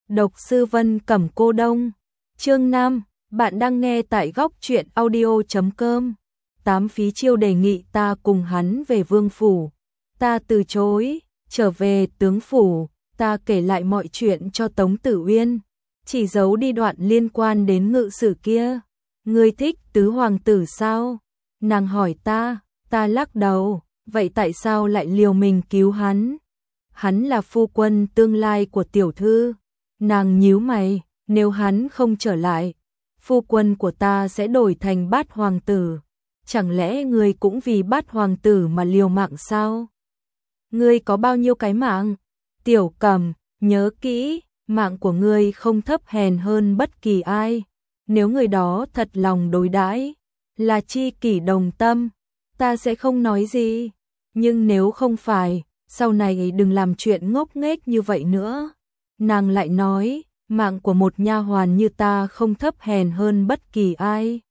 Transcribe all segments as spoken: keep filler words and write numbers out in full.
Độc sư Vân Cẩm Cô Đông. Chương năm, bạn đang nghe tại góc truyện audio chấm com. Tám Phí Chiêu đề nghị ta cùng hắn về vương phủ. Ta từ chối, trở về tướng phủ, ta kể lại mọi chuyện cho Tống Tử Uyên, chỉ giấu đi đoạn liên quan đến ngự sử kia. Ngươi thích tứ hoàng tử sao? Nàng hỏi ta, ta lắc đầu, vậy tại sao lại liều mình cứu hắn? Hắn là phu quân tương lai của tiểu thư. Nàng nhíu mày, nếu hắn không trở lại, phu quân của ta sẽ đổi thành Bát hoàng tử. Chẳng lẽ ngươi cũng vì Bát hoàng tử mà liều mạng sao? Ngươi có bao nhiêu cái mạng? Tiểu Cẩm, nhớ kỹ, mạng của ngươi không thấp hèn hơn bất kỳ ai. Nếu người đó thật lòng đối đãi, là tri kỷ đồng tâm, ta sẽ không nói gì. Nhưng nếu không phải, sau này đừng làm chuyện ngốc nghếch như vậy nữa. Nàng lại nói, mạng của một nha hoàn như ta không thấp hèn hơn bất kỳ ai,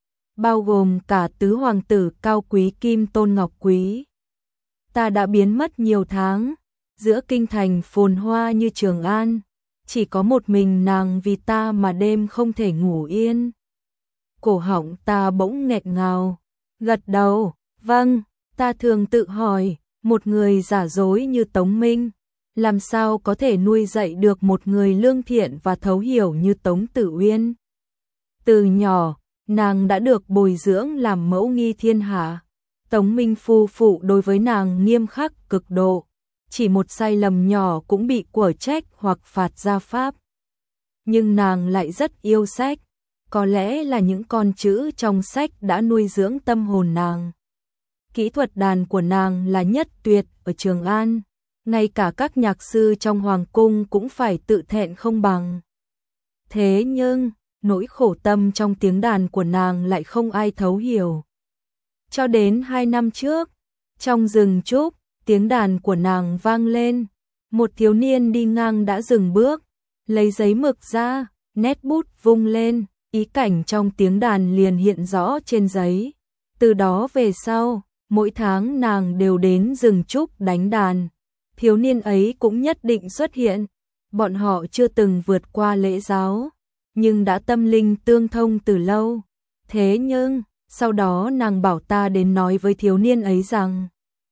bao gồm cả tứ hoàng tử cao quý Kim Tôn Ngọc Quý. Ta đã biến mất nhiều tháng, giữa kinh thành phồn hoa như Trường An, chỉ có một mình nàng vì ta mà đêm không thể ngủ yên. Cổ họng ta bỗng nghẹt ngào, gật đầu, vâng. Ta thường tự hỏi, một người giả dối như Tống Minh, làm sao có thể nuôi dạy được một người lương thiện và thấu hiểu như Tống Tử Uyên. Từ nhỏ, nàng đã được bồi dưỡng làm mẫu nghi thiên hạ. Tống Minh phu phụ đối với nàng nghiêm khắc cực độ, chỉ một sai lầm nhỏ cũng bị quở trách hoặc phạt gia pháp. Nhưng nàng lại rất yêu sách, có lẽ là những con chữ trong sách đã nuôi dưỡng tâm hồn nàng. Kỹ thuật đàn của nàng là nhất tuyệt ở Trường An, ngay cả các nhạc sư trong hoàng cung cũng phải tự thẹn không bằng. Thế nhưng, nỗi khổ tâm trong tiếng đàn của nàng lại không ai thấu hiểu. Cho đến hai năm trước, trong rừng trúc, tiếng đàn của nàng vang lên, một thiếu niên đi ngang đã dừng bước, lấy giấy mực ra, nét bút vung lên, ý cảnh trong tiếng đàn liền hiện rõ trên giấy. Từ đó về sau, mỗi tháng nàng đều đến rừng trúc đánh đàn. Thiếu niên ấy cũng nhất định xuất hiện. Bọn họ chưa từng vượt qua lễ giáo, nhưng đã tâm linh tương thông từ lâu. Thế nhưng, sau đó nàng bảo ta đến nói với thiếu niên ấy rằng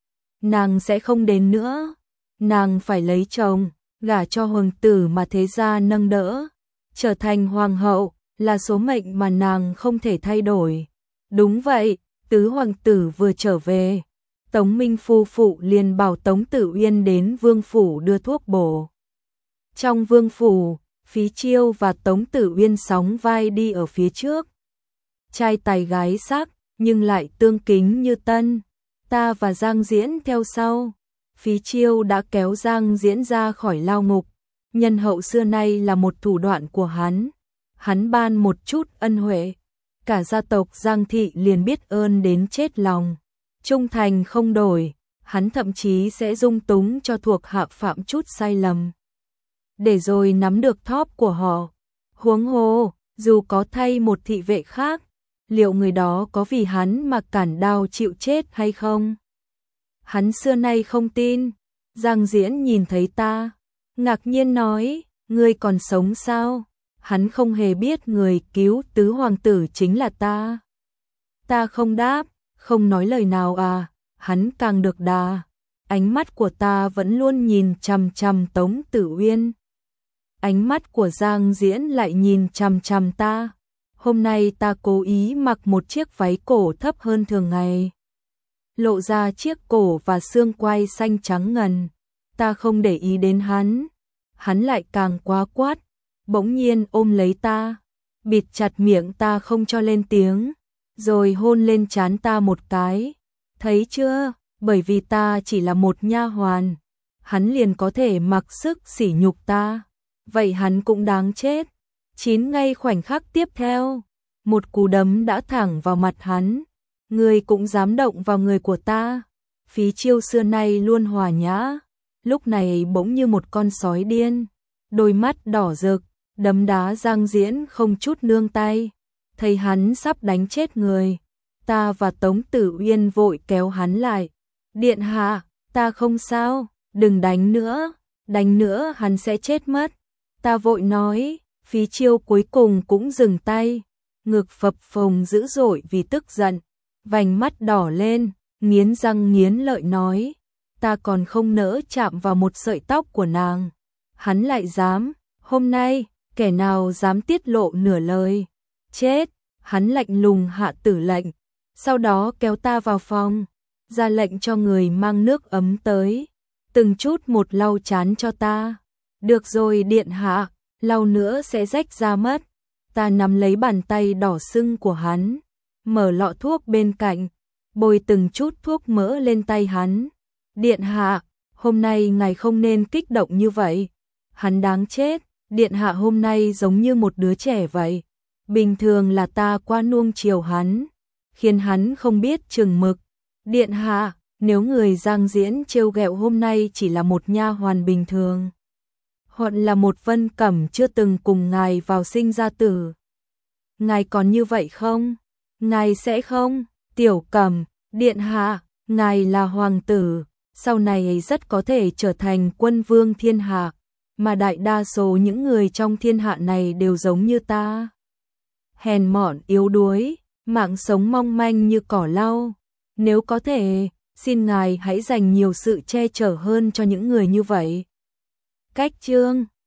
nàng sẽ không đến nữa. Nàng phải lấy chồng, gả cho hoàng tử mà thế gia nâng đỡ, trở thành hoàng hậu là số mệnh mà nàng không thể thay đổi. Đúng vậy, tứ hoàng tử vừa trở về, Tống Minh phu phụ liền bảo Tống Tử Uyên đến vương phủ đưa thuốc bổ. Trong vương phủ, Phí Chiêu và Tống Tử Uyên sóng vai đi ở phía trước. Trai tài gái sắc, nhưng lại tương kính như tân. Ta và Giang Diễn theo sau. Phí Chiêu đã kéo Giang Diễn ra khỏi lao ngục. Nhân hậu xưa nay là một thủ đoạn của hắn. Hắn ban một chút ân huệ, cả gia tộc Giang thị liền biết ơn đến chết lòng. Trung thành không đổi, hắn thậm chí sẽ dung túng cho thuộc hạ phạm chút sai lầm, để rồi nắm được thóp của họ. Huống hồ, dù có thay một thị vệ khác, liệu người đó có vì hắn mà cản đao chịu chết hay không? Hắn xưa nay không tin. Giang Diễn nhìn thấy ta, ngạc nhiên nói, ngươi còn sống sao? Hắn không hề biết người cứu tứ hoàng tử chính là ta. Ta không đáp, không nói lời nào à, hắn càng được đà. Ánh mắt của ta vẫn luôn nhìn chằm chằm Tống Tử Uyên. Ánh mắt của Giang Diễn lại nhìn chằm chằm ta. Hôm nay ta cố ý mặc một chiếc váy cổ thấp hơn thường ngày, lộ ra chiếc cổ và xương quai xanh trắng ngần. Ta không để ý đến hắn, hắn lại càng quá quát, bỗng nhiên ôm lấy ta, bịt chặt miệng ta không cho lên tiếng, rồi hôn lên trán ta một cái. Thấy chưa, bởi vì ta chỉ là một nha hoàn, hắn liền có thể mặc sức sỉ nhục ta. Vậy hắn cũng đáng chết. Chín ngay khoảnh khắc tiếp theo, một cú đấm đã thẳng vào mặt hắn. Ngươi cũng dám động vào người của ta? Phí Chiêu xưa nay luôn hòa nhã, lúc này bỗng như một con sói điên, đôi mắt đỏ rực, đấm đá Giang Diễn không chút nương tay. Thấy hắn sắp đánh chết người, ta và Tống Tử Uyên vội kéo hắn lại. Điện hạ, ta không sao, đừng đánh nữa, đánh nữa hắn sẽ chết mất. Ta vội nói, Phí Chiêu cuối cùng cũng dừng tay, ngực phập phồng dữ dội vì tức giận, vành mắt đỏ lên, nghiến răng nghiến lợi nói, ta còn không nỡ chạm vào một sợi tóc của nàng. Hắn lại dám, hôm nay, kẻ nào dám tiết lộ nửa lời, chết. Hắn lạnh lùng hạ tử lệnh, sau đó kéo ta vào phòng, ra lệnh cho người mang nước ấm tới, từng chút một lau chán cho ta. Được rồi điện hạ, lau nữa sẽ rách ra mất. Ta nắm lấy bàn tay đỏ sưng của hắn, mở lọ thuốc bên cạnh, bôi từng chút thuốc mỡ lên tay hắn. Điện hạ, hôm nay ngài không nên kích động như vậy. Hắn đáng chết, điện hạ hôm nay giống như một đứa trẻ vậy. Bình thường là ta quá nuông chiều hắn, khiến hắn không biết chừng mực. Điện hạ, nếu người giang diễn trêu ghẹo hôm nay chỉ là một nha hoàn bình thường, hoặc là một Vân Cẩm chưa từng cùng ngài vào sinh ra tử, ngài còn như vậy không? Ngài sẽ không? Tiểu Cẩm, điện hạ, ngài là hoàng tử, sau này rất có thể trở thành quân vương thiên hạ, mà đại đa số những người trong thiên hạ này đều giống như ta. Hèn mọn yếu đuối, mạng sống mong manh như cỏ lau. Nếu có thể, xin ngài hãy dành nhiều sự che chở hơn cho những người như vậy. Cách chương